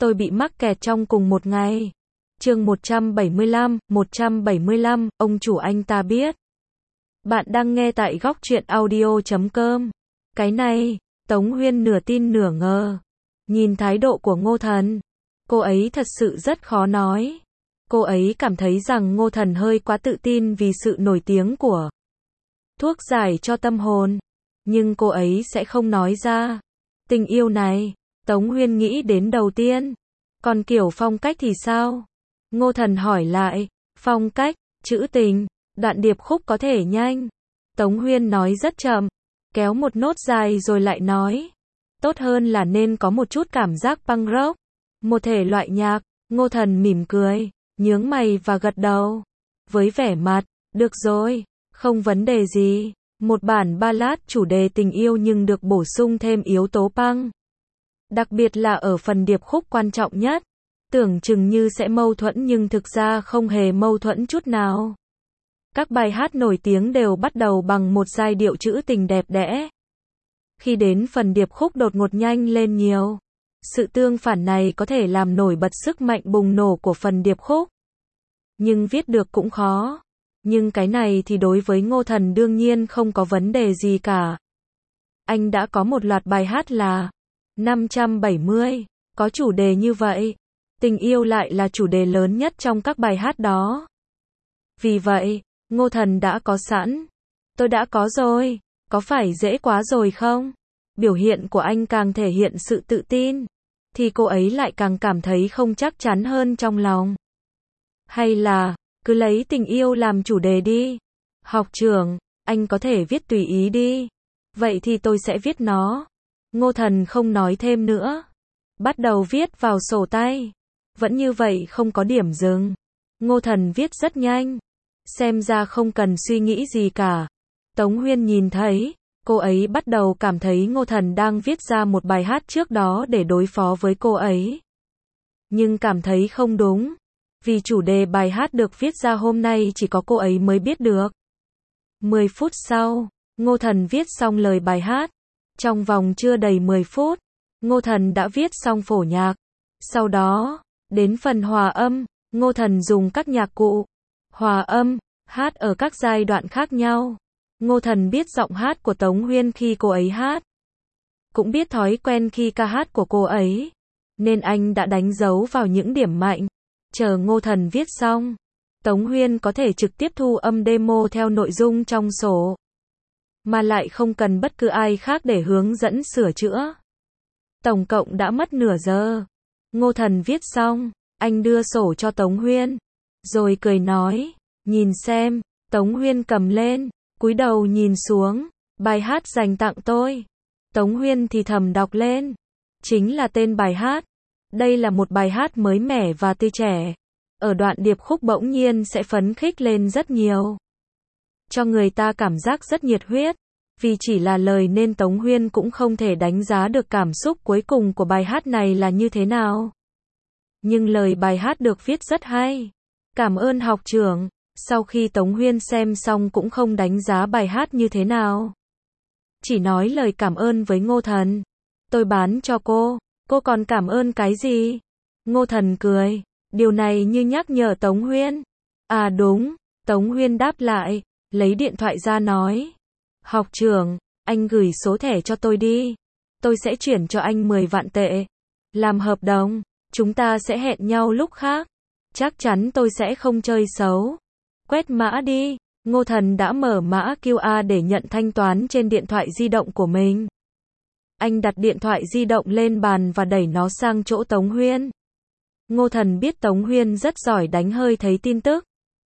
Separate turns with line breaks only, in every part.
tôi bị mắc kẹt trong cùng một ngày. Chương 175, ông chủ anh ta biết. Bạn đang nghe tại góc truyện audio.com. Cái này, Tống Huyên nửa tin nửa ngờ. Nhìn thái độ của Ngô Thần, cô ấy thật sự rất khó nói. Cô ấy cảm thấy rằng Ngô Thần hơi quá tự tin vì sự nổi tiếng của thuốc giải cho tâm hồn. Nhưng cô ấy sẽ không nói ra. Tình yêu này, Tống Huyên nghĩ đến đầu tiên. Còn kiểu phong cách thì sao? Ngô Thần hỏi lại. Phong cách, trữ tình, đoạn điệp khúc có thể nhanh. Tống Huyên nói rất chậm, kéo một nốt dài rồi lại nói. Tốt hơn là nên có một chút cảm giác punk rock, một thể loại nhạc. Ngô Thần mỉm cười, nhướng mày và gật đầu. Với vẻ mặt, được rồi, không vấn đề gì. Một bản ballad chủ đề tình yêu nhưng được bổ sung thêm yếu tố punk. Đặc biệt là ở phần điệp khúc quan trọng nhất. Tưởng chừng như sẽ mâu thuẫn nhưng thực ra không hề mâu thuẫn chút nào. Các bài hát nổi tiếng đều bắt đầu bằng một giai điệu trữ tình đẹp đẽ. Khi đến phần điệp khúc đột ngột nhanh lên nhiều. Sự tương phản này có thể làm nổi bật sức mạnh bùng nổ của phần điệp khúc. Nhưng viết được cũng khó. Nhưng cái này thì đối với Ngô Thần đương nhiên không có vấn đề gì cả. Anh đã có một loạt bài hát là 570, có chủ đề như vậy. Tình yêu lại là chủ đề lớn nhất trong các bài hát đó. Vì vậy, Ngô Thần đã có sẵn. Tôi đã có rồi, có phải dễ quá rồi không? Biểu hiện của anh càng thể hiện sự tự tin, thì cô ấy lại càng cảm thấy không chắc chắn hơn trong lòng. Hay là, cứ lấy tình yêu làm chủ đề đi. Học trưởng, anh có thể viết tùy ý đi. Vậy thì tôi sẽ viết nó. Ngô Thần không nói thêm nữa. Bắt đầu viết vào sổ tay. Vẫn như vậy không có điểm dừng. Ngô Thần viết rất nhanh. Xem ra không cần suy nghĩ gì cả. Tống Huyên nhìn thấy, cô ấy bắt đầu cảm thấy Ngô Thần đang viết ra một bài hát trước đó để đối phó với cô ấy. Nhưng cảm thấy không đúng. Vì chủ đề bài hát được viết ra hôm nay chỉ có cô ấy mới biết được. 10 phút sau, Ngô Thần viết xong lời bài hát. Trong vòng chưa đầy 10 phút, Ngô Thần đã viết xong phổ nhạc. Sau đó, đến phần hòa âm, Ngô Thần dùng các nhạc cụ hòa âm, hát ở các giai đoạn khác nhau. Ngô Thần biết giọng hát của Tống Huyên khi cô ấy hát. Cũng biết thói quen khi ca hát của cô ấy. Nên anh đã đánh dấu vào những điểm mạnh. Chờ Ngô Thần viết xong, Tống Huyên có thể trực tiếp thu âm demo theo nội dung trong sổ. Mà lại không cần bất cứ ai khác để hướng dẫn sửa chữa. Tổng cộng đã mất nửa giờ. Ngô Thần viết xong, anh đưa sổ cho Tống Huyên. Rồi cười nói, nhìn xem. Tống Huyên cầm lên, cúi đầu nhìn xuống. Bài hát dành tặng tôi. Tống Huyên thì thầm đọc lên. Chính là tên bài hát. Đây là một bài hát mới mẻ và tươi trẻ. Ở đoạn điệp khúc bỗng nhiên sẽ phấn khích lên rất nhiều. Cho người ta cảm giác rất nhiệt huyết. Vì chỉ là lời nên Tống Huyên cũng không thể đánh giá được cảm xúc cuối cùng của bài hát này là như thế nào. Nhưng lời bài hát được viết rất hay. Cảm ơn học trưởng. Sau khi Tống Huyên xem xong cũng không đánh giá bài hát như thế nào. Chỉ nói lời cảm ơn với Ngô Thần. Tôi bán cho cô còn cảm ơn cái gì? Ngô Thần cười. Điều này như nhắc nhở Tống Huyên. À đúng. Tống Huyên đáp lại, lấy điện thoại ra nói. Học trưởng, anh gửi số thẻ cho tôi đi. Tôi sẽ chuyển cho anh 10 vạn tệ. Làm hợp đồng, chúng ta sẽ hẹn nhau lúc khác. Chắc chắn tôi sẽ không chơi xấu. Quét mã đi. Ngô Thần đã mở mã QR để nhận thanh toán trên điện thoại di động của mình. Anh đặt điện thoại di động lên bàn và đẩy nó sang chỗ Tống Huyên. Ngô Thần biết Tống Huyên rất giỏi đánh hơi thấy tin tức.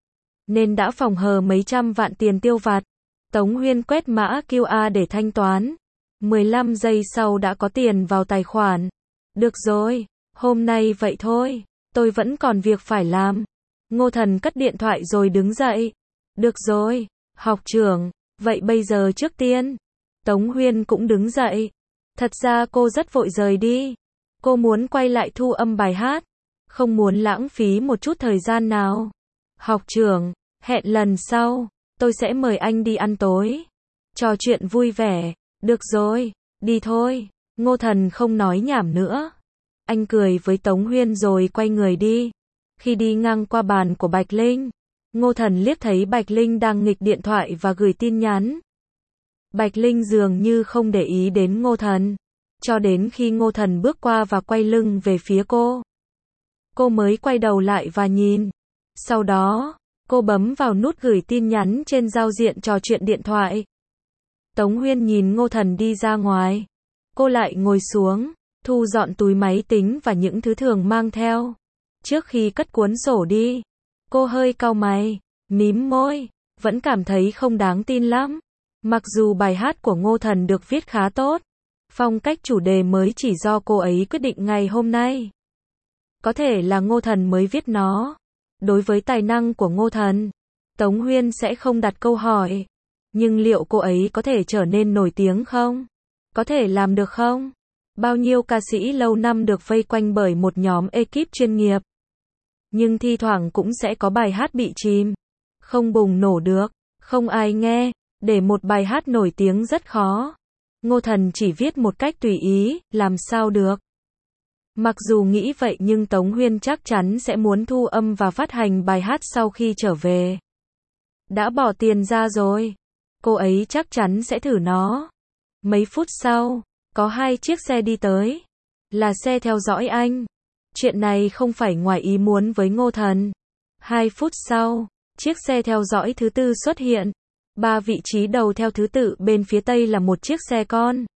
Nên đã phòng hờ mấy trăm vạn tiền tiêu vặt. Tống Huyên quét mã QR để thanh toán. 15 giây sau đã có tiền vào tài khoản. Được rồi, hôm nay vậy thôi. Tôi vẫn còn việc phải làm. Ngô Thần cất điện thoại rồi đứng dậy. Được rồi, học trưởng, vậy bây giờ trước tiên. Tống Huyên cũng đứng dậy. Thật ra cô rất vội rời đi. Cô muốn quay lại thu âm bài hát. Không muốn lãng phí một chút thời gian nào. Học trưởng, hẹn lần sau. Tôi sẽ mời anh đi ăn tối. Trò chuyện vui vẻ. Được rồi, đi thôi. Ngô Thần không nói nhảm nữa. Anh cười với Tống Huyên rồi quay người đi. Khi đi ngang qua bàn của Bạch Linh, Ngô Thần liếc thấy Bạch Linh đang nghịch điện thoại và gửi tin nhắn. Bạch Linh dường như không để ý đến Ngô Thần, cho đến khi Ngô Thần bước qua và quay lưng về phía cô. Cô mới quay đầu lại và nhìn. Sau đó, cô bấm vào nút gửi tin nhắn trên giao diện trò chuyện điện thoại. Tống Huyên nhìn Ngô Thần đi ra ngoài. Cô lại ngồi xuống, thu dọn túi máy tính và những thứ thường mang theo. Trước khi cất cuốn sổ đi, cô hơi cau mày, mím môi, vẫn cảm thấy không đáng tin lắm. Mặc dù bài hát của Ngô Thần được viết khá tốt, phong cách chủ đề mới chỉ do cô ấy quyết định ngày hôm nay. Có thể là Ngô Thần mới viết nó. Đối với tài năng của Ngô Thần, Tống Huyên sẽ không đặt câu hỏi. Nhưng liệu cô ấy có thể trở nên nổi tiếng không? Có thể làm được không? Bao nhiêu ca sĩ lâu năm được vây quanh bởi một nhóm ekip chuyên nghiệp. Nhưng thi thoảng cũng sẽ có bài hát bị chìm. Không bùng nổ được, không ai nghe. Để một bài hát nổi tiếng rất khó. Ngô Thần chỉ viết một cách tùy ý, làm sao được. Mặc dù nghĩ vậy nhưng Tống Huyên chắc chắn sẽ muốn thu âm và phát hành bài hát sau khi trở về. Đã bỏ tiền ra rồi. Cô ấy chắc chắn sẽ thử nó. Mấy phút sau, có 2 chiếc xe đi tới. Là xe theo dõi anh. Chuyện này không phải ngoài ý muốn với Ngô Thần. 2 phút sau, chiếc xe theo dõi thứ tư xuất hiện. 3 vị trí đầu theo thứ tự bên phía tây là một chiếc xe con,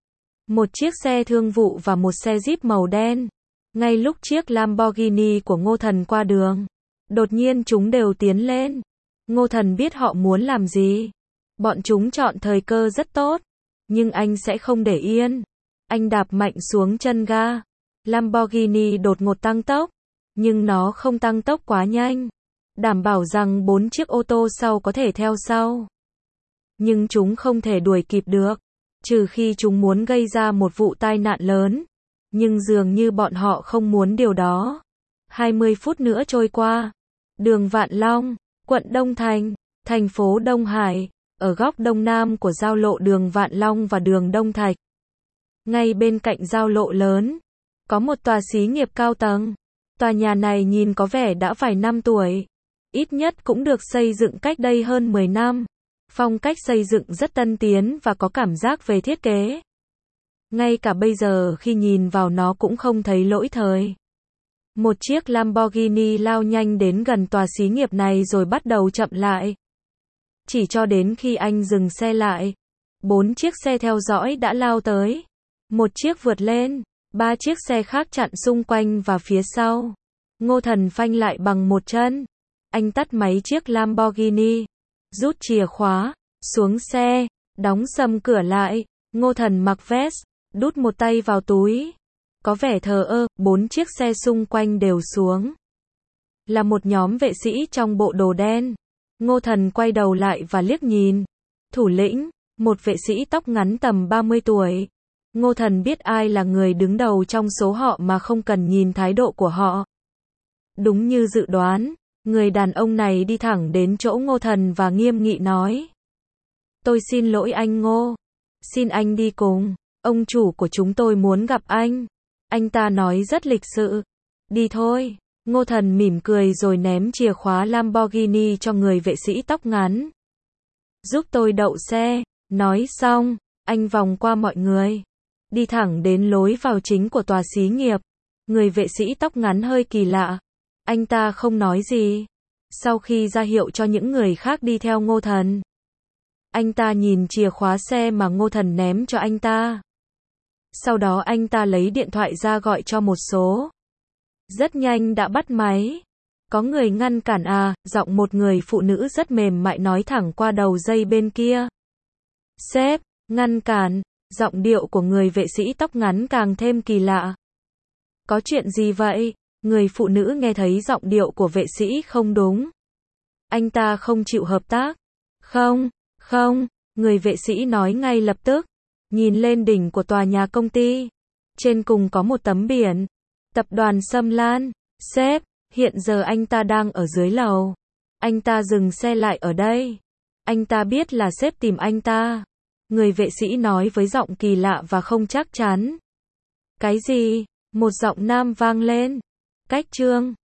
một chiếc xe thương vụ và một xe Jeep màu đen. Ngay lúc chiếc Lamborghini của Ngô Thần qua đường, đột nhiên chúng đều tiến lên. Ngô Thần biết họ muốn làm gì. Bọn chúng chọn thời cơ rất tốt. Nhưng anh sẽ không để yên. Anh đạp mạnh xuống chân ga. Lamborghini đột ngột tăng tốc. Nhưng nó không tăng tốc quá nhanh. Đảm bảo rằng 4 chiếc ô tô sau có thể theo sau. Nhưng chúng không thể đuổi kịp được. Trừ khi chúng muốn gây ra một vụ tai nạn lớn. Nhưng dường như bọn họ không muốn điều đó. 20 phút nữa trôi qua. Đường Vạn Long, quận Đông Thành, thành phố Đông Hải, ở góc đông nam của giao lộ đường Vạn Long và đường Đông Thạch. Ngay bên cạnh giao lộ lớn, có một tòa xí nghiệp cao tầng. Tòa nhà này nhìn có vẻ đã vài năm tuổi. Ít nhất cũng được xây dựng cách đây hơn 10 năm. Phong cách xây dựng rất tân tiến và có cảm giác về thiết kế. Ngay cả bây giờ khi nhìn vào nó cũng không thấy lỗi thời. Một chiếc Lamborghini lao nhanh đến gần tòa xí nghiệp này rồi bắt đầu chậm lại. Chỉ cho đến khi anh dừng xe lại, 4 chiếc xe theo dõi đã lao tới. Một chiếc vượt lên, 3 chiếc xe khác chặn xung quanh và phía sau. Ngô Thần phanh lại bằng một chân. Anh tắt máy chiếc Lamborghini, rút chìa khóa, xuống xe, đóng sầm cửa lại. Ngô Thần mặc vest, đút một tay vào túi. Có vẻ thờ ơ, 4 chiếc xe xung quanh đều xuống. Là một nhóm vệ sĩ trong bộ đồ đen. Ngô Thần quay đầu lại và liếc nhìn. Thủ lĩnh, một vệ sĩ tóc ngắn tầm 30 tuổi. Ngô Thần biết ai là người đứng đầu trong số họ mà không cần nhìn thái độ của họ. Đúng như dự đoán, người đàn ông này đi thẳng đến chỗ Ngô Thần và nghiêm nghị nói. Tôi xin lỗi anh Ngô. Xin anh đi cùng. Ông chủ của chúng tôi muốn gặp anh. Anh ta nói rất lịch sự. Đi thôi. Ngô Thần mỉm cười rồi ném chìa khóa Lamborghini cho người vệ sĩ tóc ngắn. Giúp tôi đậu xe. Nói xong, anh vòng qua mọi người. Đi thẳng đến lối vào chính của tòa xí nghiệp. Người vệ sĩ tóc ngắn hơi kỳ lạ. Anh ta không nói gì. Sau khi ra hiệu cho những người khác đi theo Ngô Thần, anh ta nhìn chìa khóa xe mà Ngô Thần ném cho anh ta. Sau đó anh ta lấy điện thoại ra gọi cho một số. Rất nhanh đã bắt máy. Có người ngăn cản à, giọng một người phụ nữ rất mềm mại nói thẳng qua đầu dây bên kia. Sếp, ngăn cản. Giọng điệu của người vệ sĩ tóc ngắn càng thêm kỳ lạ. Có chuyện gì vậy? Người phụ nữ nghe thấy giọng điệu của vệ sĩ không đúng. Anh ta không chịu hợp tác. Không, người vệ sĩ nói ngay lập tức. Nhìn lên đỉnh của tòa nhà công ty. Trên cùng có một tấm biển. Tập đoàn Sâm Lan. Sếp, hiện giờ anh ta đang ở dưới lầu. Anh ta dừng xe lại ở đây. Anh ta biết là sếp tìm anh ta. Người vệ sĩ nói với giọng kỳ lạ và không chắc chắn. Cái gì? Một giọng nam vang lên. Cách Trương.